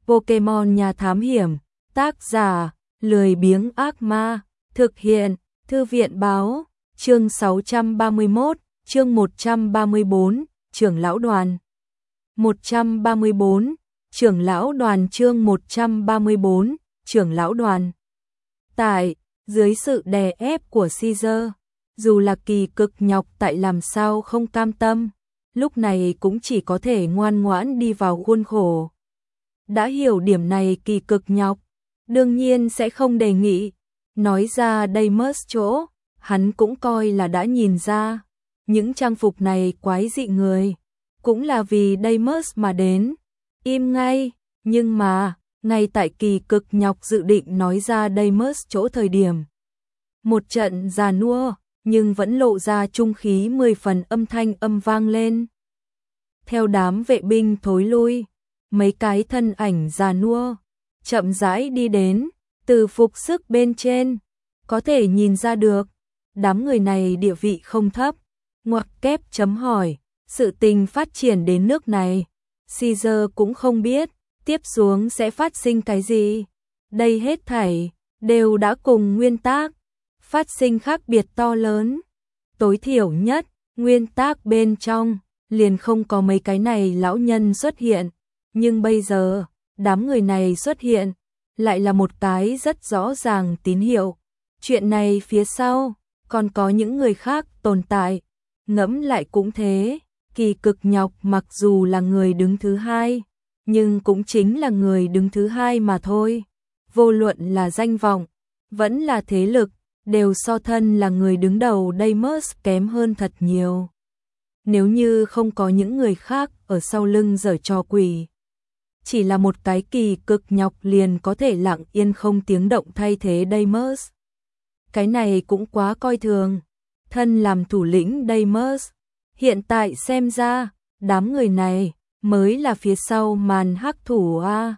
Pokemon Nhà Thám Hiểm, tác giả, Lười Biếng Ác Ma, thực hiện, Thư viện Báo, chương 631, chương 134, Trưởng lão đoàn. 134, Trưởng lão đoàn chương 134, Trưởng lão đoàn. Tại, dưới sự đè ép của Caesar, dù là Kỳ Cực Nhọc tại làm sao không cam tâm, lúc này cũng chỉ có thể ngoan ngoãn đi vào khuôn khổ. Đã hiểu điểm này Kỳ Cực Nhọc, đương nhiên sẽ không đề nghị. Nói ra Deimos chỗ, hắn cũng coi là đã nhìn ra. Những trang phục này quái dị người, cũng là vì Deimos mà đến. Im ngay, nhưng mà, ngay tại Kỳ Cực Nhọc dự định nói ra Deimos chỗ thời điểm. Một trận già nua, nhưng vẫn lộ ra trung khí 10 phần âm thanh vang lên. Theo đám vệ binh thối lui, mấy cái thân ảnh già nua, chậm rãi đi đến, từ phục sức bên trên, có thể nhìn ra được, đám người này địa vị không thấp, ngoặc kép chấm hỏi, sự tình phát triển đến nước này, Caesar cũng không biết, tiếp xuống sẽ phát sinh cái gì. Đây hết thảy, đều đã cùng nguyên tắc, phát sinh khác biệt to lớn. Tối thiểu nhất, nguyên tắc bên trong, liền không có mấy cái này lão nhân xuất hiện. Nhưng bây giờ, đám người này xuất hiện, lại là một cái rất rõ ràng tín hiệu. Chuyện này phía sau, còn có những người khác tồn tại. Ngẫm lại cũng thế, Kỳ Cực Nhọc mặc dù là người đứng thứ hai, nhưng cũng chính là người đứng thứ hai mà thôi. Vô luận là danh vọng, vẫn là thế lực, đều so thân là người đứng đầu Deimos kém hơn thật nhiều. Nếu như không có những người khác ở sau lưng giở trò quỷ, chỉ là một cái Kỳ Cực Nhọc liền có thể lặng yên không tiếng động thay thế Deimos. Cái này cũng quá coi thường. Thân làm thủ lĩnh Deimos, hiện tại xem ra, đám người này mới là phía sau màn hắc thủ a.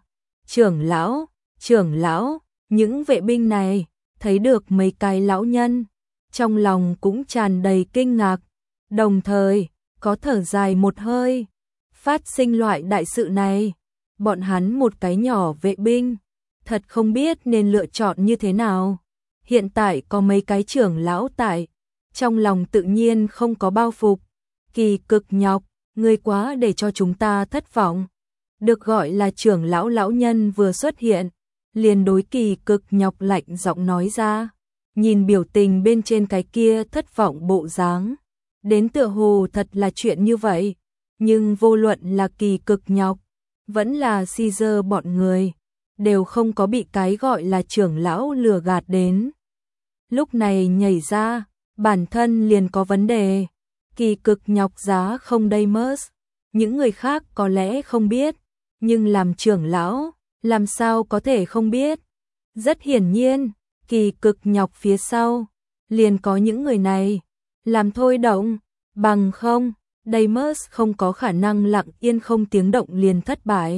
Trưởng lão, những vệ binh này thấy được mấy cái lão nhân, trong lòng cũng tràn đầy kinh ngạc, đồng thời có thở dài một hơi. Phát sinh loại đại sự này, bọn hắn một cái nhỏ vệ binh, thật không biết nên lựa chọn như thế nào. Hiện tại có mấy cái trưởng lão tại, trong lòng tự nhiên không có bao phục. Kỳ Cực Nhọc, ngươi quá để cho chúng ta thất vọng. Được gọi là trưởng lão lão nhân vừa xuất hiện, liền đối Kỳ Cực Nhọc lạnh giọng nói ra. Nhìn biểu tình bên trên cái kia thất vọng bộ dáng, đến tựa hồ thật là chuyện như vậy. Nhưng vô luận là Kỳ Cực Nhọc, vẫn là Caesar bọn người, đều không có bị cái gọi là trưởng lão lừa gạt đến. Lúc này nhảy ra, bản thân liền có vấn đề. Kỳ Cực Nhọc giá không Deimos, những người khác có lẽ không biết, nhưng làm trưởng lão, làm sao có thể không biết. Rất hiển nhiên, Kỳ Cực Nhọc phía sau, liền có những người này, làm thôi động, bằng không, Deimos không có khả năng lặng yên không tiếng động liền thất bại.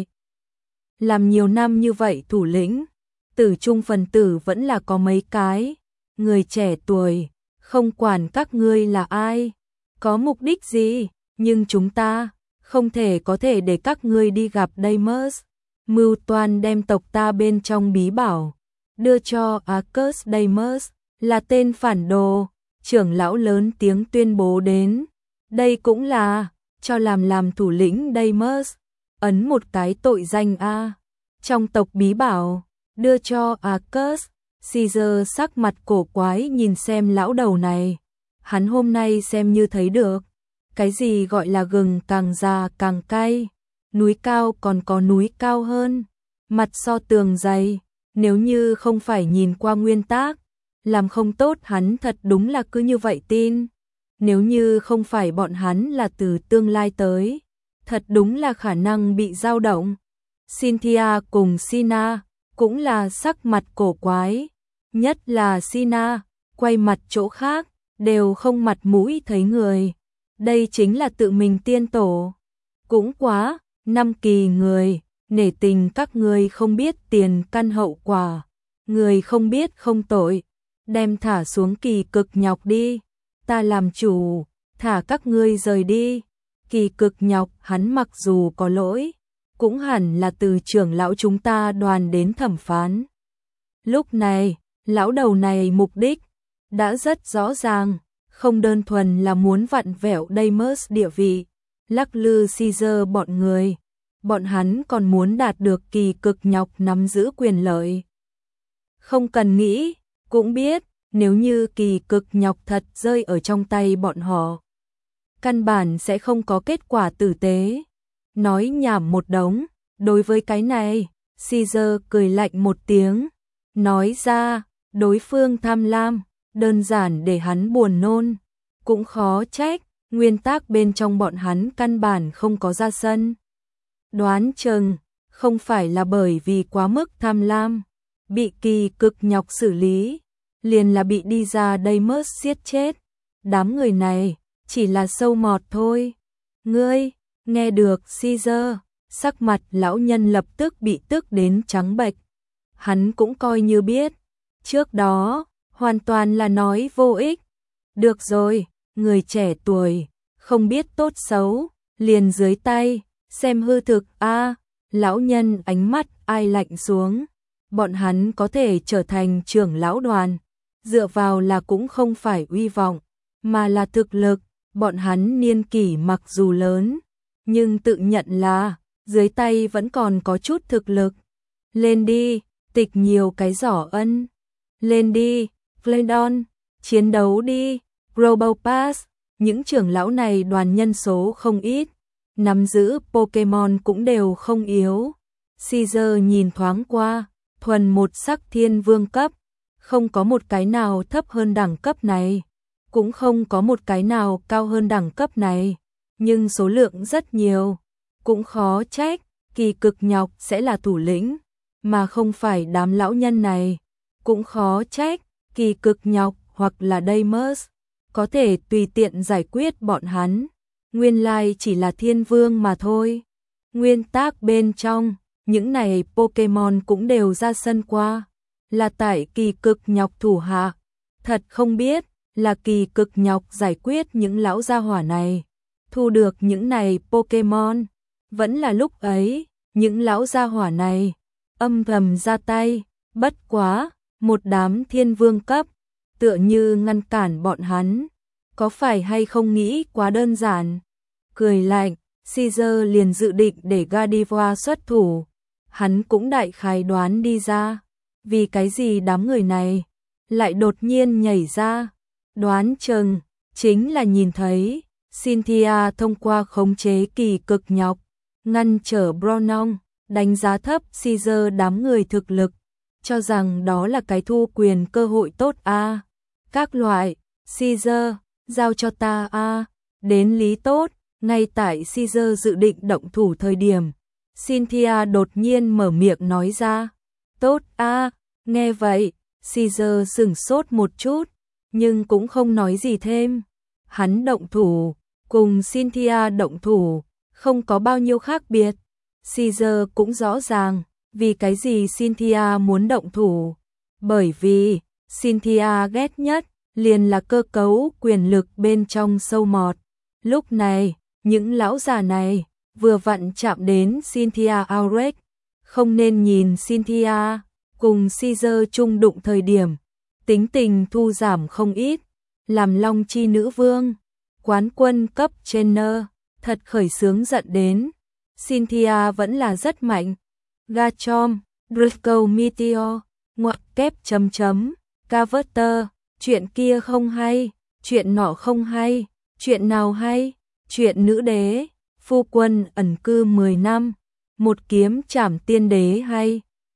Làm nhiều năm như vậy thủ lĩnh, tử trung phần tử vẫn là có mấy cái, người trẻ tuổi, không quản các ngươi là ai, có mục đích gì, nhưng chúng ta không thể có thể để các ngươi đi gặp Deimos, mưu toan đem tộc ta bên trong bí bảo đưa cho Arcus Deimos, là tên phản đồ. Trưởng lão lớn tiếng tuyên bố đến. Đây cũng là cho làm thủ lĩnh Deimos, ấn một cái tội danh a. Trong tộc bí bảo đưa cho Arcus. Caesar sắc mặt cổ quái nhìn xem lão đầu này. Hắn hôm nay xem như thấy được, cái gì gọi là gừng càng già càng cay, núi cao còn có núi cao hơn, mặt so tường dày, nếu như không phải nhìn qua nguyên tắc, làm không tốt hắn thật đúng là cứ như vậy tin. Nếu như không phải bọn hắn là từ tương lai tới, thật đúng là khả năng bị dao động. Cynthia cùng Sina cũng là sắc mặt cổ quái, nhất là Sina, quay mặt chỗ khác, đều không mặt mũi thấy người. Đây chính là tự mình tiên tổ. Cũng quá, 5 kỳ người, nể tình các ngươi không biết tiền căn hậu quả, người không biết không tội, đem thả xuống Kỳ Cực Nhọc đi, ta làm chủ, thả các ngươi rời đi. Kỳ Cực Nhọc hắn mặc dù có lỗi, cũng hẳn là từ trưởng lão chúng ta đoàn đến thẩm phán. Lúc này, lão đầu này mục đích đã rất rõ ràng, không đơn thuần là muốn vặn vẹo Deimos địa vị, lắc lư Caesar bọn người, bọn hắn còn muốn đạt được kỳ cực nhọc nắm giữ quyền lợi. Không cần nghĩ, cũng biết, nếu như kỳ cực nhọc thật rơi ở trong tay bọn họ, căn bản sẽ không có kết quả tử tế. Nói nhảm một đống, đối với cái này, Caesar cười lạnh một tiếng, nói ra, đối phương tham lam, đơn giản để hắn buồn nôn, cũng khó trách, nguyên tắc bên trong bọn hắn căn bản không có ra sân. Đoán chừng, không phải là bởi vì quá mức tham lam, bị kỳ cực nhọc xử lý, liền là bị đi ra Deimos giết chết. Đám người này, chỉ là sâu mọt thôi. Ngươi, nghe được Caesar, sắc mặt lão nhân lập tức bị tức đến trắng bệch. Hắn cũng coi như biết, trước đó, hoàn toàn là nói vô ích. Được rồi, người trẻ tuổi, không biết tốt xấu, liền dưới tay, xem hư thực a. Lão nhân ánh mắt ai lạnh xuống, bọn hắn có thể trở thành trưởng lão đoàn, dựa vào là cũng không phải uy vọng, mà là thực lực. Bọn hắn niên kỷ mặc dù lớn, nhưng tự nhận là dưới tay vẫn còn có chút thực lực. Lên đi, tịch nhiều cái giỏ ân. Lên đi, Glendon, chiến đấu đi, Global Pass. Những trưởng lão này đoàn nhân số không ít, nắm giữ Pokemon cũng đều không yếu. Caesar nhìn thoáng qua, thuần một sắc thiên vương cấp, không có một cái nào thấp hơn đẳng cấp này, cũng không có một cái nào cao hơn đẳng cấp này, nhưng số lượng rất nhiều, cũng khó trách, kỳ cực nhọc sẽ là thủ lĩnh, mà không phải đám lão nhân này, cũng khó trách, kỳ cực nhọc hoặc là Deimos có thể tùy tiện giải quyết bọn hắn, nguyên lai chỉ là thiên vương mà thôi. Nguyên tắc bên trong, những này Pokemon cũng đều ra sân qua, là tại kỳ cực nhọc thủ hạ, thật không biết là kỳ cực nhọc giải quyết những lão gia hỏa này, thu được những này Pokemon, vẫn là lúc ấy, những lão gia hỏa này âm thầm ra tay, bất quá, một đám thiên vương cấp, tựa như ngăn cản bọn hắn, có phải hay không nghĩ quá đơn giản. Cười lạnh, Caesar liền dự định để Gardevoir xuất thủ, hắn cũng đại khái đoán đi ra, vì cái gì đám người này lại đột nhiên nhảy ra. Đoán chừng, chính là nhìn thấy, Cynthia thông qua khống chế kỳ cực nhọc, ngăn trở Bronong, đánh giá thấp Caesar đám người thực lực, cho rằng đó là cái thu quyền cơ hội tốt a. Các loại, Caesar, giao cho ta a. Đến lý tốt, ngay tại Caesar dự định động thủ thời điểm, Cynthia đột nhiên mở miệng nói ra, tốt a. Nghe vậy, Caesar sửng sốt một chút, nhưng cũng không nói gì thêm. Hắn động thủ, cùng Cynthia động thủ, không có bao nhiêu khác biệt. Caesar cũng rõ ràng, vì cái gì Cynthia muốn động thủ. Bởi vì, Cynthia ghét nhất, liền là cơ cấu quyền lực bên trong sâu mọt. Lúc này, những lão già này, vừa vặn chạm đến Cynthia Aurek, không nên nhìn Cynthia, cùng Caesar chung đụng thời điểm. Tính tình thu giảm không ít, làm Long Chi nữ vương, quán quân cấp trainer, thật khởi sướng giận đến. Cynthia vẫn là rất mạnh. Garchomp, Draco Meteor, ngoặc kép chấm chấm, Cavater, chuyện kia không hay, chuyện nọ không hay, chuyện nào hay, chuyện nữ đế, phu quân ẩn cư 10 năm, một kiếm trảm tiên đế hay.